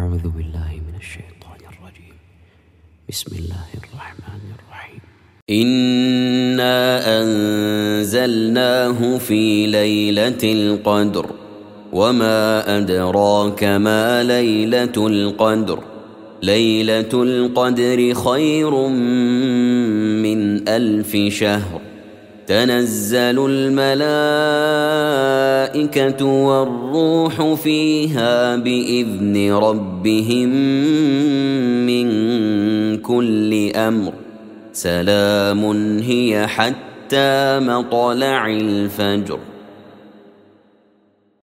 أعوذ بالله من الشيطان الرجيم. بسم الله الرحمن الرحيم. إنا أنزلناه في ليلة القدر وما أدراك ما ليلة القدر. ليلة القدر خير من 1000 شهر. تنزل الملائكة والروح فيها بإذن ربهم من كل أمر. سلام هي حتى مطلع الفجر.